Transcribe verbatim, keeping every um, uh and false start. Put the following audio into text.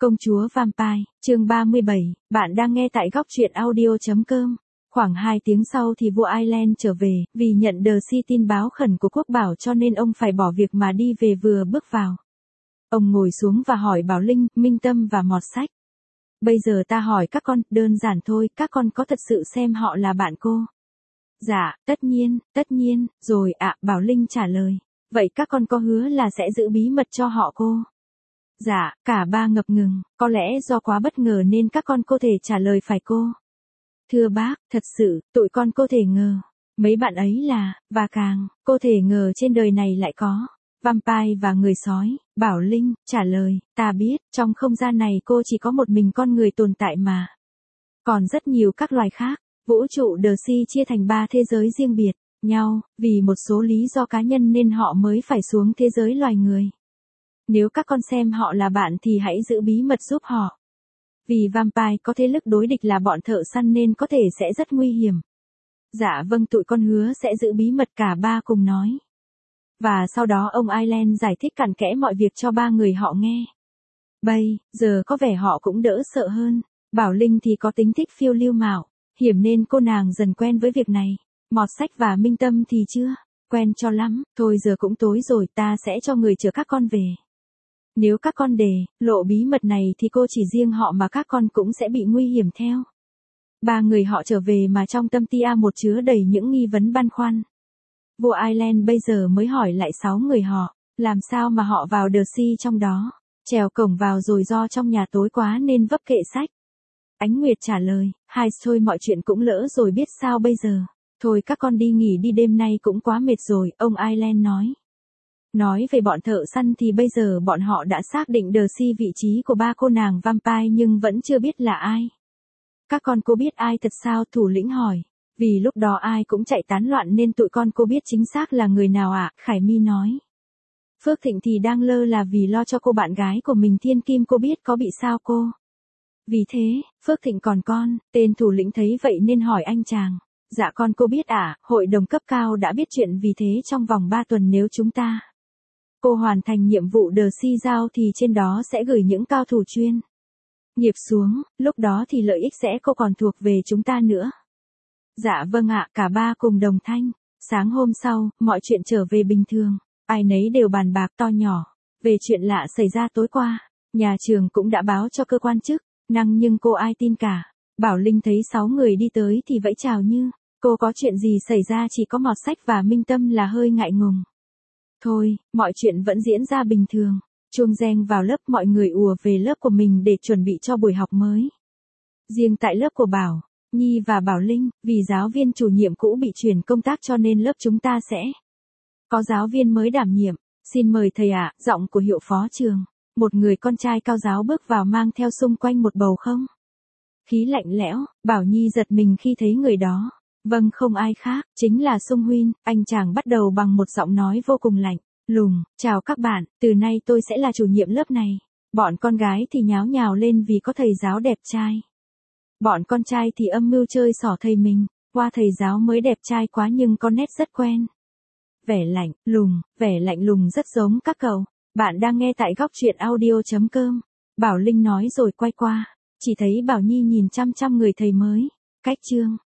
Công chúa Vampire, chương ba mươi bảy, bạn đang nghe tại góc truyện audio.com. Khoảng hai tiếng sau thì vua Ireland trở về, vì nhận The Sea tin báo khẩn của quốc bảo cho nên ông phải bỏ việc mà đi về vừa bước vào. Ông ngồi xuống và hỏi Bảo Linh, Minh Tâm và Mọt Sách. Bây giờ ta hỏi các con, đơn giản thôi, các con có thật sự xem họ là bạn cô? Dạ, tất nhiên, tất nhiên, rồi ạ, Bảo Linh trả lời. Vậy các con có hứa là sẽ giữ bí mật cho họ cô? Dạ, cả ba ngập ngừng, có lẽ do quá bất ngờ nên các con cô thể trả lời phải cô. Thưa bác, thật sự, tụi con cô thể ngờ. Mấy bạn ấy là, và càng, cô thể ngờ trên đời này lại có. Vampire và người sói, Bảo Linh, trả lời, ta biết, trong không gian này cô chỉ có một mình con người tồn tại mà. Còn rất nhiều các loài khác, vũ trụ The Sea chia thành ba thế giới riêng biệt nhau, vì một số lý do cá nhân nên họ mới phải xuống thế giới loài người. Nếu các con xem họ là bạn thì hãy giữ bí mật giúp họ. Vì vampire có thế lực đối địch là bọn thợ săn nên có thể sẽ rất nguy hiểm. Dạ vâng, tụi con hứa sẽ giữ bí mật, cả ba cùng nói. Và sau đó ông Ireland giải thích cặn kẽ mọi việc cho ba người họ nghe. Bây giờ có vẻ họ cũng đỡ sợ hơn. Bảo Linh thì có tính thích phiêu lưu mạo hiểm nên cô nàng dần quen với việc này. Mọt Sách và Minh Tâm thì chưa quen cho lắm. Thôi giờ cũng tối rồi, ta sẽ cho người chở các con về. Nếu các con để lộ bí mật này thì cô chỉ riêng họ mà các con cũng sẽ bị nguy hiểm theo. Ba người họ trở về mà trong tâm tia một chứa đầy những nghi vấn băn khoăn. Vua Ireland bây giờ mới hỏi lại sáu người họ, làm sao mà họ vào The Sea trong đó, trèo cổng vào rồi do trong nhà tối quá nên vấp kệ sách. Ánh Nguyệt trả lời, hai thôi mọi chuyện cũng lỡ rồi biết sao bây giờ. Thôi các con đi nghỉ đi, đêm nay cũng quá mệt rồi, ông Ireland nói. Nói về bọn thợ săn thì bây giờ bọn họ đã xác định The Sea vị trí của ba cô nàng vampire nhưng vẫn chưa biết là ai. Các con cô biết ai thật sao? Thủ lĩnh hỏi. Vì lúc đó ai cũng chạy tán loạn nên tụi con cô biết chính xác là người nào ạ, à? Khải My nói. Phước Thịnh thì đang lơ là vì lo cho cô bạn gái của mình Thiên Kim, cô biết có bị sao cô? Vì thế, Phước Thịnh còn con, tên thủ lĩnh thấy vậy nên hỏi anh chàng. Dạ con cô biết ạ, à, hội đồng cấp cao đã biết chuyện, vì thế trong vòng ba tuần nếu chúng ta cô hoàn thành nhiệm vụ The Sea giao thì trên đó sẽ gửi những cao thủ chuyên nghiệp xuống, lúc đó thì lợi ích sẽ cô còn thuộc về chúng ta nữa. Dạ vâng ạ, cả ba cùng đồng thanh. Sáng hôm sau, mọi chuyện trở về bình thường, ai nấy đều bàn bạc to nhỏ về chuyện lạ xảy ra tối qua. Nhà trường cũng đã báo cho cơ quan chức năng nhưng cô ai tin cả. Bảo Linh thấy sáu người đi tới thì vẫy chào như cô có chuyện gì xảy ra, chỉ có Mọt Sách và Minh Tâm là hơi ngại ngùng. Thôi, mọi chuyện vẫn diễn ra bình thường. Chuông reng vào lớp, mọi người ùa về lớp của mình để chuẩn bị cho buổi học mới. Riêng tại lớp của Bảo Nhi và Bảo Linh, vì giáo viên chủ nhiệm cũ bị chuyển công tác cho nên lớp chúng ta sẽ có giáo viên mới đảm nhiệm. Xin mời thầy ạ, giọng của hiệu phó trường. Một người con trai cao ráo bước vào mang theo xung quanh một bầu không khí lạnh lẽo. Bảo Nhi giật mình khi thấy người đó. Vâng, không ai khác, chính là Sung Huynh. Anh chàng bắt đầu bằng một giọng nói vô cùng lạnh lùng. Chào các bạn, từ nay tôi sẽ là chủ nhiệm lớp này. Bọn con gái thì nháo nhào lên vì có thầy giáo đẹp trai. Bọn con trai thì âm mưu chơi xỏ thầy mình. Qua thầy giáo mới đẹp trai quá nhưng có nét rất quen. Vẻ lạnh lùng, vẻ lạnh lùng rất giống các cậu. Bạn đang nghe tại góc truyện audio.com. Bảo Linh nói rồi quay qua. Chỉ thấy Bảo Nhi nhìn chăm chăm người thầy mới. Cách chương